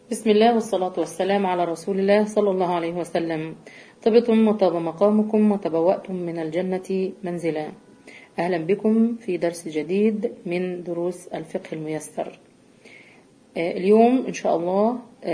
بسم الله والصلاة والسلام على رسول الله صلى الله عليه وسلم. طبتم وطاب مقامكم وتبوأتم من الجنة منزلا. أهلا بكم في درس جديد من دروس الفقه الميسر. اليوم إن شاء الله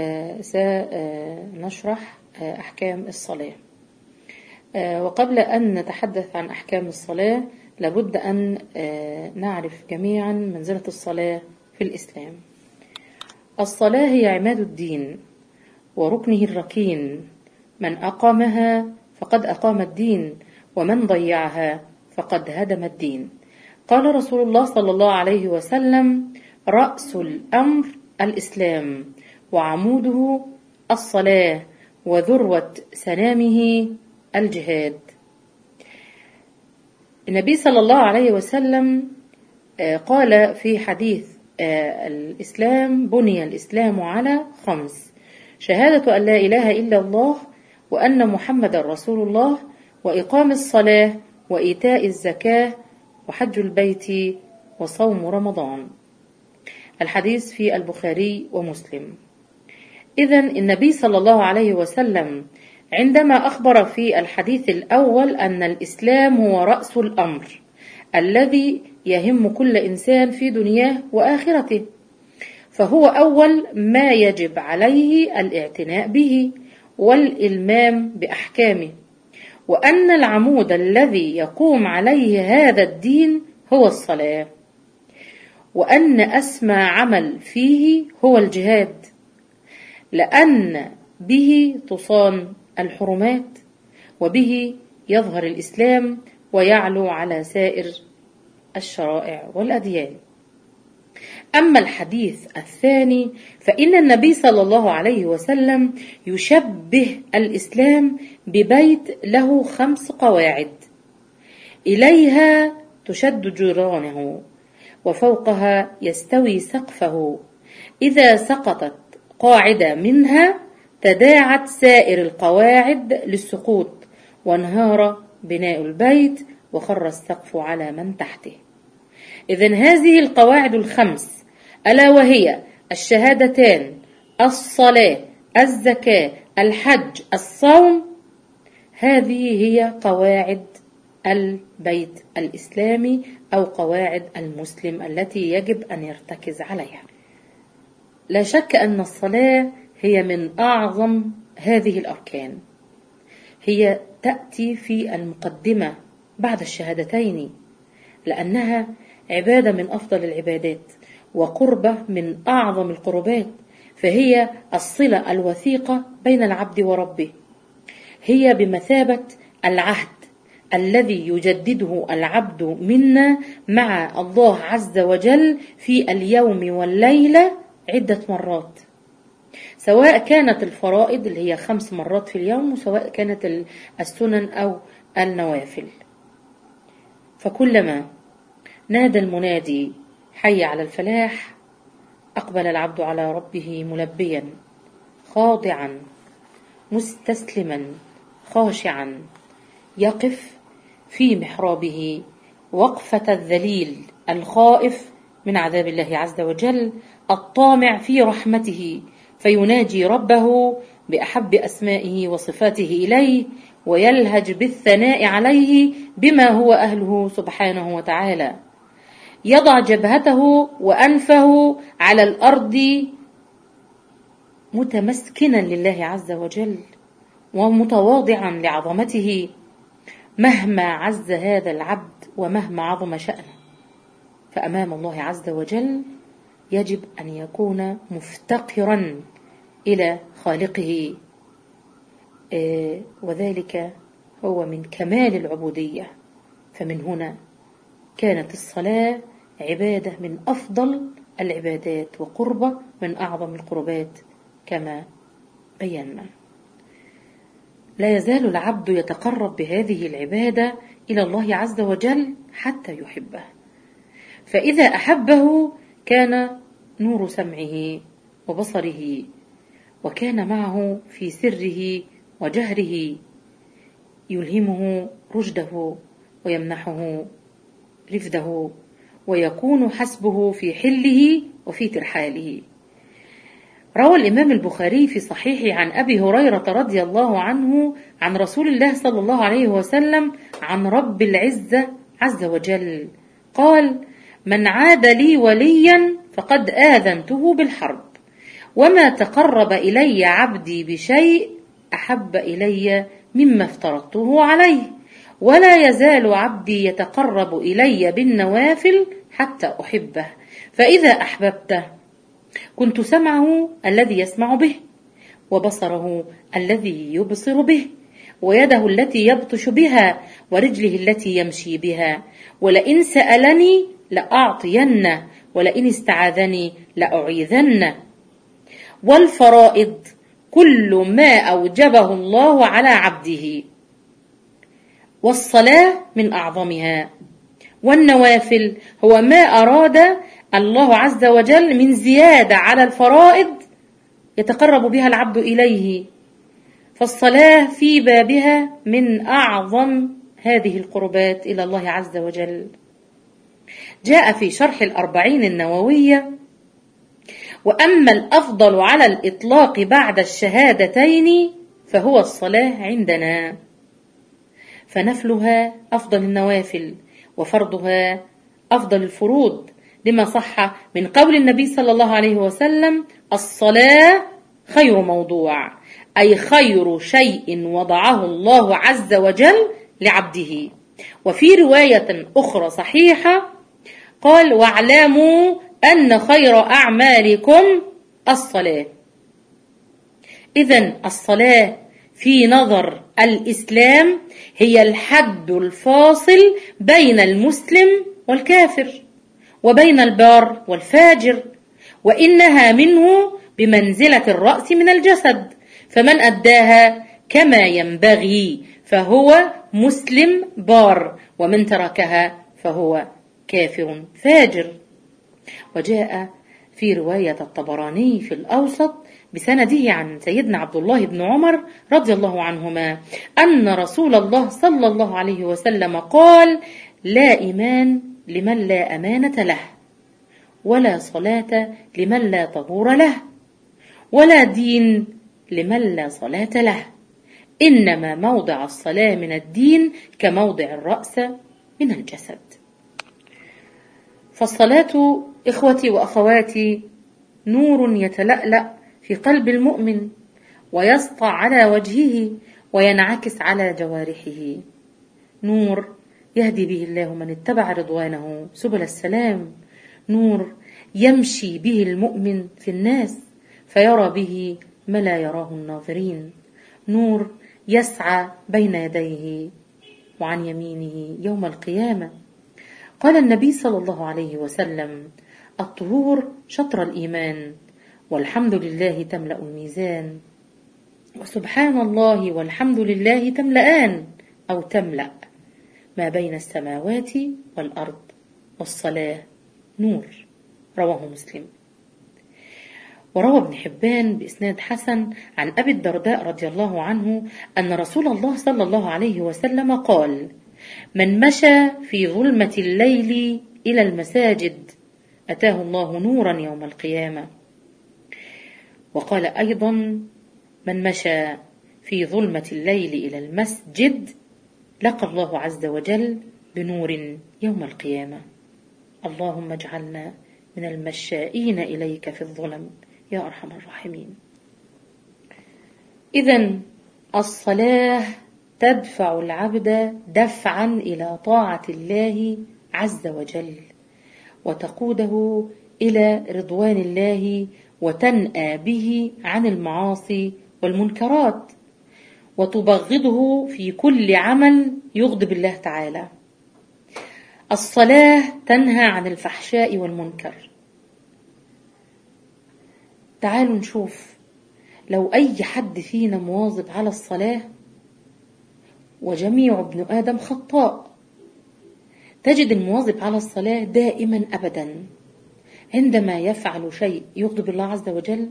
سنشرح أحكام الصلاة. وقبل أن نتحدث عن أحكام الصلاة لابد أن نعرف جميعا منزلة الصلاة في الإسلام. الصلاة هي عماد الدين وركنه الركين، من أقامها فقد أقام الدين، ومن ضيعها فقد هدم الدين. قال رسول الله صلى الله عليه وسلم: رأس الأمر الإسلام، وعموده الصلاة، وذروة سنامه الجهاد. النبي صلى الله عليه وسلم قال في حديث الإسلام: بني الإسلام على 5: شهادة أن لا إله إلا الله، وأن محمد رسول الله، وإقام الصلاة، وإيتاء الزكاة، وحج البيت، وصوم رمضان. الحديث في البخاري ومسلم. إذن النبي صلى الله عليه وسلم عندما أخبر في الحديث الأول أن الإسلام هو رأس الأمر الذي يهم كل إنسان في دنياه وآخرته، فهو أول ما يجب عليه الاعتناء به والإلمام بأحكامه، وأن العمود الذي يقوم عليه هذا الدين هو الصلاة، وأن أسمى عمل فيه هو الجهاد، لأن به تصان الحرمات، وبه يظهر الإسلام ويعلو على سائر الشرائع والأديان. أما الحديث الثاني فإن النبي صلى الله عليه وسلم يشبه الإسلام ببيت له 5 قواعد، إليها تشد جدرانه، وفوقها يستوي سقفه، إذا سقطت قاعدة منها تداعت سائر القواعد للسقوط، وانهار بناء البيت، وخر السقف على من تحته. إذن هذه القواعد 5 ألا وهي الشهادتان، الصلاة، الزكاة، الحج، الصوم، هذه هي قواعد البيت الإسلامي أو قواعد المسلم التي يجب أن يرتكز عليها. لا شك أن الصلاة هي من أعظم هذه الأركان، هي تأتي في المقدمة بعد الشهادتين، لأنها عبادة من أفضل العبادات، وقربة من أعظم القربات، فهي الصلة الوثيقة بين العبد وربه، هي بمثابة العهد الذي يجدده العبد منا مع الله عز وجل في اليوم والليلة عدة مرات، سواء كانت الفرائض اللي هي 5 مرات في اليوم، وسواء كانت السنن أو النوافل. فكلما نادى المنادي حي على الفلاح أقبل العبد على ربه ملبيا خاضعا مستسلما خاشعا، يقف في محرابه وقفة الذليل الخائف من عذاب الله عز وجل، الطامع في رحمته، فيناجي ربه بأحب أسمائه وصفاته إليه، ويلهج بالثناء عليه بما هو أهله سبحانه وتعالى، يضع جبهته وأنفه على الأرض متمسكنا لله عز وجل ومتواضعا لعظمته، مهما عز هذا العبد ومهما عظم شأنه، فأمام الله عز وجل يجب أن يكون مفتقرا إلى خالقه، وذلك هو من كمال العبودية. فمن هنا كانت الصلاة عبادة من أفضل العبادات، وقربة من أعظم القربات كما بينا. لا يزال العبد يتقرب بهذه العبادة إلى الله عز وجل حتى يحبه، فإذا أحبه كان نور سمعه وبصره، وكان معه في سره وجهره، يلهمه رشده ويمنحه رفده، ويكون حسبه في حله وفي ترحاله. روى الإمام البخاري في صحيحه عن أبي هريرة رضي الله عنه عن رسول الله صلى الله عليه وسلم عن رب العزة عز وجل قال: من عاد لي وليا فقد آذنته بالحرب، وما تقرب إلي عبدي بشيء أحب إلي مما افترضته عليه، ولا يزال عبدي يتقرب إلي بالنوافل حتى أحبه، فإذا أحببته كنت سمعه الذي يسمع به، وبصره الذي يبصر به، ويده التي يبطش بها، ورجله التي يمشي بها، ولئن سألني لأعطينه، ولئن استعاذني لأعيذنه. والفرائض كل ما أوجبه الله على عبده، والصلاة من أعظمها، والنوافل هو ما أراد الله عز وجل من زيادة على الفرائض يتقرب بها العبد إليه، فالصلاة في بابها من أعظم هذه القربات إلى الله عز وجل. جاء في شرح الأربعين النووية: وأما الأفضل على الإطلاق بعد الشهادتين فهو الصلاة عندنا، فنفلها أفضل النوافل، وفرضها أفضل الفروض، لما صح من قول النبي صلى الله عليه وسلم: الصلاة خير موضوع، أي خير شيء وضعه الله عز وجل لعبده. وفي رواية أخرى صحيحة قال: واعلموا أن خير أعمالكم الصلاة. إذن الصلاة في نظر الإسلام هي الحد الفاصل بين المسلم والكافر، وبين البار والفاجر، وإنها منه بمنزلة الرأس من الجسد، فمن أداها كما ينبغي فهو مسلم بار، ومن تركها فهو كافر فاجر. وجاء في رواية الطبراني في الأوسط بسنده عن سيدنا عبد الله بن عمر رضي الله عنهما أن رسول الله صلى الله عليه وسلم قال: لا إيمان لمن لا أمانة له، ولا صلاة لمن لا طهور له، ولا دين لمن لا صلاة له، إنما موضع الصلاة من الدين كموضع الرأس من الجسد. فالصلاة إخوتي وأخواتي نور يتلألأ في قلب المؤمن، ويسطع على وجهه، وينعكس على جوارحه، نور يهدي به الله من اتبع رضوانه سبل السلام، نور يمشي به المؤمن في الناس فيرى به ما لا يراه الناظرين، نور يسعى بين يديه وعن يمينه يوم القيامة. قال النبي صلى الله عليه وسلم: الطهور شطر الإيمان، والحمد لله تملأ الميزان، وسبحان الله والحمد لله تملأان أو تملأ ما بين السماوات والأرض، والصلاة نور. رواه مسلم. وروى ابن حبان بإسناد حسن عن أبي الدرداء رضي الله عنه أن رسول الله صلى الله عليه وسلم قال: من مشى في ظلمة الليل إلى المساجد أتاه الله نورا يوم القيامة. وقال أيضا: من مشى في ظلمة الليل إلى المسجد لقى الله عز وجل بنور يوم القيامة. اللهم اجعلنا من المشائين إليك في الظلم يا أرحم الراحمين. إذن الصلاة تدفع العبد دفعا إلى طاعة الله عز وجل، وتقوده إلى رضوان الله، وتنأى به عن المعاصي والمنكرات، وتبغضه في كل عمل يغضب الله تعالى. الصلاة تنهى عن الفحشاء والمنكر. تعالوا نشوف لو أي حد فينا مواظب على الصلاة، وجميع ابن آدم خطاء، تجد المواظب على الصلاة دائما أبدا عندما يفعل شيء يغضب الله عز وجل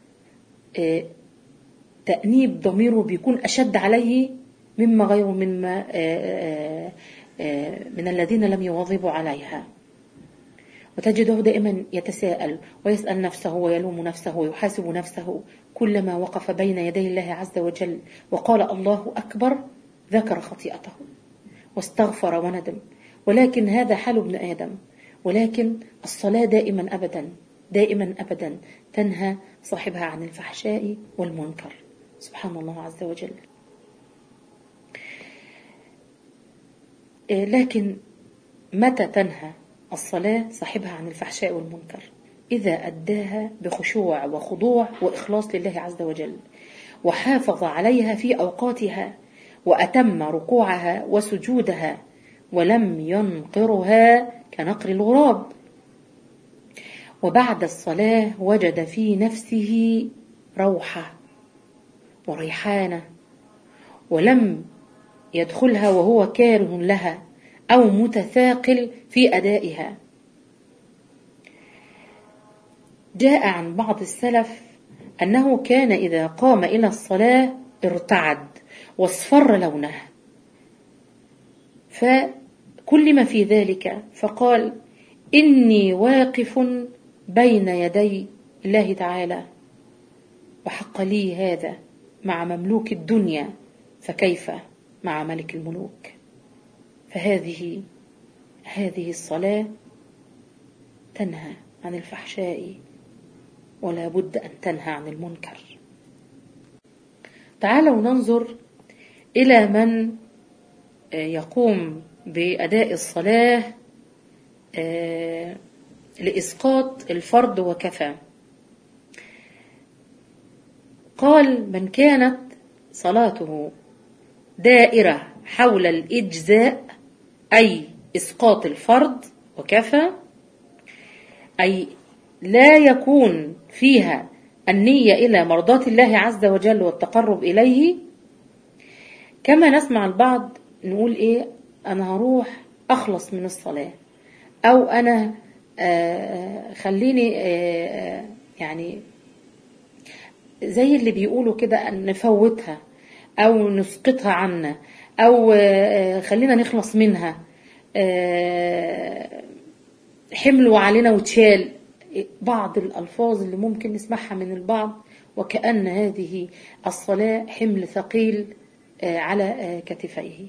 تأنيب ضميره بيكون أشد عليه مما غيره من الذين لم يواظبوا عليها. وتجده دائما يتساءل ويسأل نفسه ويلوم نفسه ويحاسب نفسه. كلما وقف بين يدي الله عز وجل وقال الله أكبر ذكر خطيئته واستغفر وندم. ولكن هذا حال ابن آدم. ولكن الصلاة دائما أبدا دائما أبدا تنهى صاحبها عن الفحشاء والمنكر. سبحان الله عز وجل. لكن متى تنهى الصلاة صاحبها عن الفحشاء والمنكر؟ إذا أداها بخشوع وخضوع وإخلاص لله عز وجل، وحافظ عليها في أوقاتها، وأتم ركوعها وسجودها، ولم ينقرها كنقر الغراب. وبعد الصلاة وجد في نفسه روحة وريحانة، ولم يدخلها وهو كاره لها أو متثاقل في أدائها. جاء عن بعض السلف أنه كان إذا قام إلى الصلاة ارتعد واصفر لونه، فكلم في ذلك فقال: إني واقف بين يدي الله تعالى، وحق لي هذا مع مملوك الدنيا، فكيف مع ملك الملوك؟ فهذه الصلاة تنهى عن الفحشاء ولا بد أن تنهى عن المنكر. تعالوا ننظر إلى من يقوم بأداء الصلاة لإسقاط الفرض وكفى. قال: من كانت صلاته دائرة حول الإجزاء، أي إسقاط الفرض وكفى، أي لا يكون فيها النية إلى مرضاة الله عز وجل والتقرب إليه. كما نسمع البعض نقول إيه: أنا هروح أخلص من الصلاة، أو أنا خليني يعني زي اللي بيقولوا كده أن نفوتها أو نسقطها عنا، أو خلينا نخلص منها، حملوا علينا وتشال. بعض الألفاظ اللي ممكن نسمعها من البعض وكأن هذه الصلاة حمل ثقيل على كتفيه.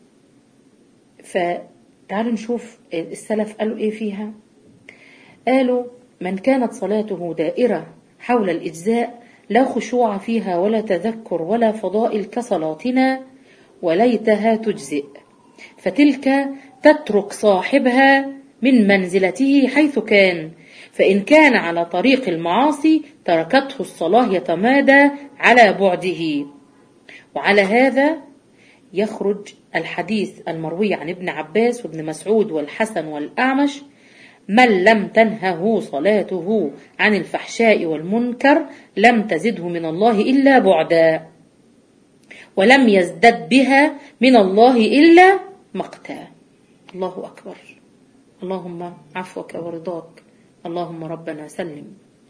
فتعالوا نشوف السلف قالوا إيه فيها. قالوا: من كانت صلاته دائرة حول الإجزاء، لا خشوع فيها ولا تذكر ولا فضائل كصلاتنا، وليتها تجزئ، فتلك تترك صاحبها من منزلته حيث كان، فإن كان على طريق المعاصي تركته الصلاة يتمادى على بعده. وعلى هذا يخرج الحديث المروي عن ابن عباس وابن مسعود والحسن والأعمش: من لم تنهه صلاته عن الفحشاء والمنكر لم تزده من الله إلا بعدا، ولم يزدد بها من الله إلا مقتا. الله أكبر. اللهم عفوك ورضاك، اللهم ربنا سلم.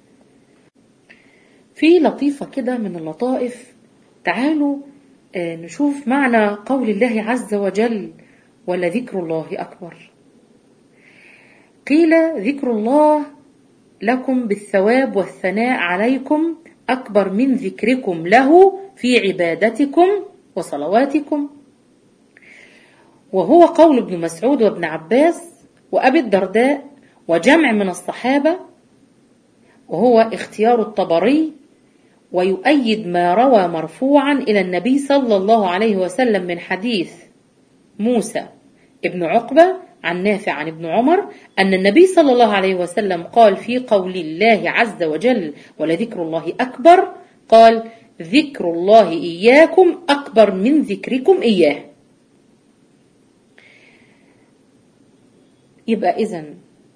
في لطيفة كده من اللطائف، تعالوا نشوف معنى قول الله عز وجل: ولذكر الله أكبر. قيل: ذكر الله لكم بالثواب والثناء عليكم أكبر من ذكركم له في عبادتكم وصلواتكم. وهو قول ابن مسعود وابن عباس وأبي الدرداء وجمع من الصحابة، وهو اختيار الطبري، ويؤيد ما روى مرفوعا إلى النبي صلى الله عليه وسلم من حديث موسى ابن عقبة عن نافع عن ابن عمر أن النبي صلى الله عليه وسلم قال في قول الله عز وجل: ولذكر الله أكبر، قال: ذكر الله إياكم أكبر من ذكركم إياه. يبقى إذن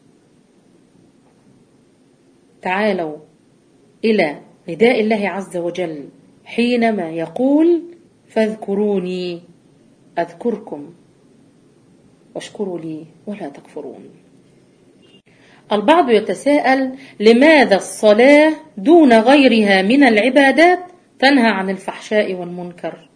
تعالوا إلى نداء الله عز وجل حينما يقول: فاذكروني أذكركم واشكروا لي ولا تكفرون. البعض يتساءل: لماذا الصلاة دون غيرها من العبادات تنهى عن الفحشاء والمنكر؟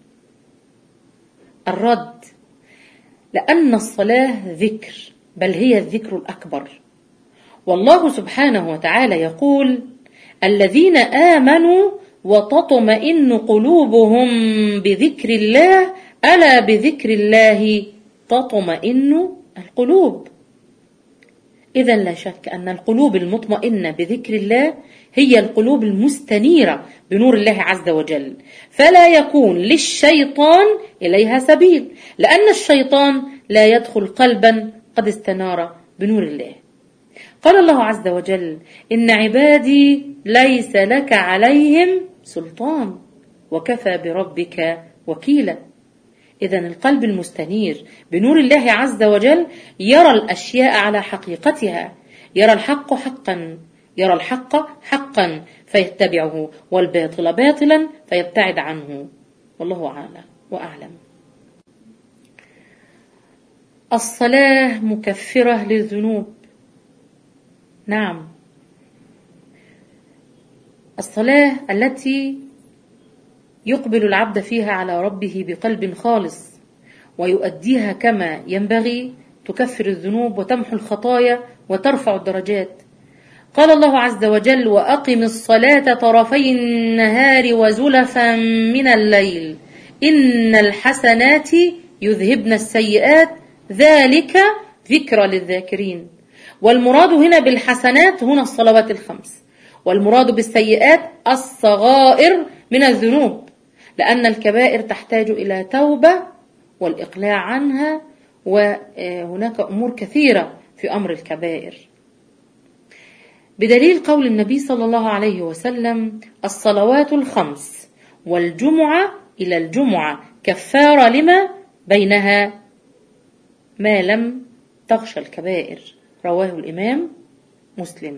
الرد: لأن الصلاة ذكر، بل هي الذكر الأكبر، والله سبحانه وتعالى يقول: الذين آمنوا وتطمئن قلوبهم بذكر الله، ألا بذكر الله تطمئن القلوب. إذا لا شك أن القلوب المطمئنة بذكر الله هي القلوب المستنيرة بنور الله عز وجل، فلا يكون للشيطان إليها سبيل، لأن الشيطان لا يدخل قلبا قد استنار بنور الله. قال الله عز وجل: إن عبادي ليس لك عليهم سلطان وكفى بربك وكيلا. إذن القلب المستنير بنور الله عز وجل يرى الأشياء على حقيقتها، يرى الحق حقا، يرى الحق حقا فيتبعه، والباطل باطلا فيبتعد عنه. والله أعلم وأعلم. الصلاة مكفرة للذنوب. نعم، الصلاة التي يقبل العبد فيها على ربه بقلب خالص ويؤديها كما ينبغي تكفر الذنوب وتمحو الخطايا وترفع الدرجات. قال الله عز وجل: وأقم الصلاة طرفي النهار وزلفا من الليل إن الحسنات يذهبن السيئات ذلك ذكرى للذاكرين. والمراد هنا بالحسنات هنا الصلوات الخمس، والمراد بالسيئات الصغائر من الذنوب، لأن الكبائر تحتاج إلى توبة والإقلاع عنها، وهناك أمور كثيرة في أمر الكبائر، بدليل قول النبي صلى الله عليه وسلم: الصلوات الخمس والجمعة إلى الجمعة كفارة لما بينها ما لم تغشى الكبائر. رواه الإمام مسلم.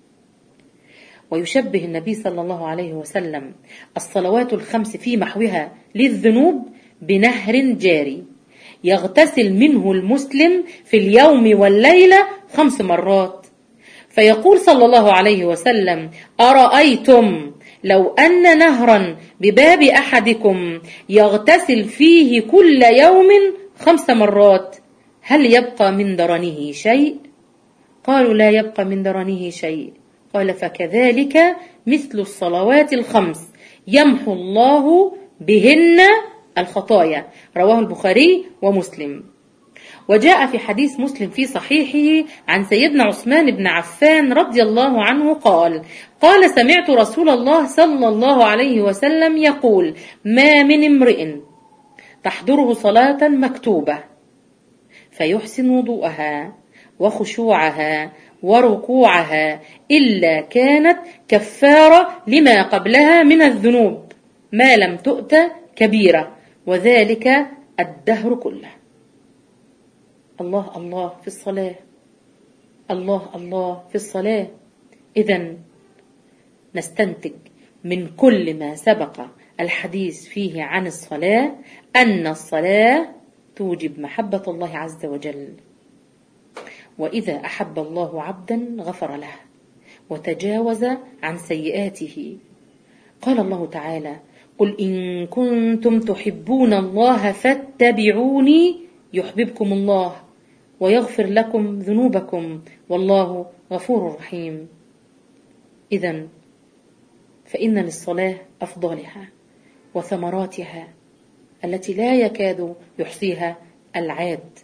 ويشبه النبي صلى الله عليه وسلم الصلوات الخمس في محوها للذنوب بنهر جاري يغتسل منه المسلم في اليوم والليلة 5 مرات، فيقول صلى الله عليه وسلم: أرأيتم لو أن نهرا بباب أحدكم يغتسل فيه كل يوم 5 مرات هل يبقى من درنه شيء؟ قالوا: لا يبقى من درنه شيء. قال: فكذلك مثل الصلوات الخمس يمحو الله بهن الخطايا. رواه البخاري ومسلم. وجاء في حديث مسلم في صحيحه عن سيدنا عثمان بن عفان رضي الله عنه قال: سمعت رسول الله صلى الله عليه وسلم يقول: ما من امرئ تحضره صلاة مكتوبة فيحسن وضوءها وخشوعها وركوعها إلا كانت كفارة لما قبلها من الذنوب ما لم تؤت كبيرة، وذلك الدهر كله. الله الله في الصلاة، الله الله في الصلاة. إذن نستنتج من كل ما سبق الحديث فيه عن الصلاة أن الصلاة توجب محبة الله عز وجل، وإذا أحب الله عبدا غفر له وتجاوز عن سيئاته. قال الله تعالى: قل إن كنتم تحبون الله فاتبعوني يحببكم الله ويغفر لكم ذنوبكم والله غفور رحيم. إذن فإن للصلاة أفضالها وثمراتها التي لا يكاد يحصيها العاد.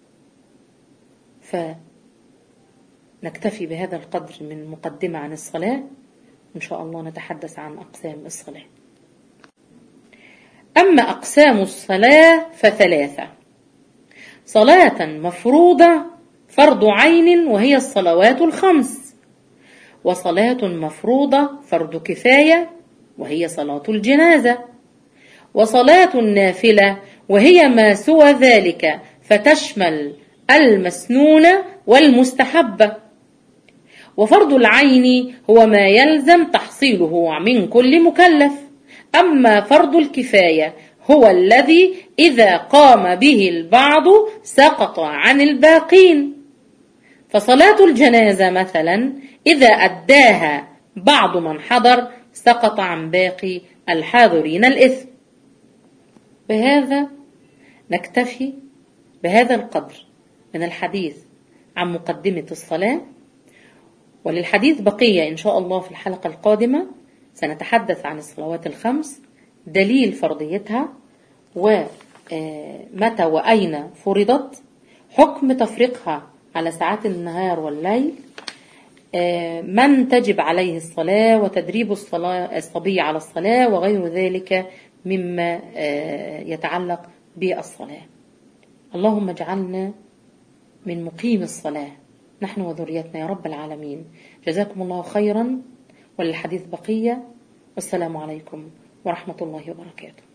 فنكتفي بهذا القدر من مقدمة عن الصلاة، إن شاء الله نتحدث عن أقسام الصلاة. أما أقسام الصلاة ف3: صلاة مفروضة فرض عين وهي الصلوات الخمس، وصلاة مفروضة فرض كفاية وهي صلاة الجنازة، وصلاة النافلة وهي ما سوى ذلك فتشمل المسنونة والمستحبة، وفرض العين هو ما يلزم تحصيله من كل مكلف. أما فرض الكفاية هو الذي إذا قام به البعض سقط عن الباقين، فصلاة الجنازة مثلا إذا أداها بعض من حضر سقط عن باقي الحاضرين الإثم. بهذا نكتفي بهذا القدر من الحديث عن مقدمة الصلاة، وللحديث بقية إن شاء الله في الحلقة القادمة، سنتحدث عن الصلوات الخمس، دليل فرضيتها، ومتى وأين فرضت، حكم تفريقها على ساعات النهار والليل، من تجب عليه الصلاة، وتدريب الصبي على الصلاة، وغير ذلك مما يتعلق بالصلاة. اللهم اجعلنا من مقيم الصلاة نحن وذريتنا يا رب العالمين. جزاكم الله خيرا، وللحديث بقية، والسلام عليكم ورحمة الله وبركاته.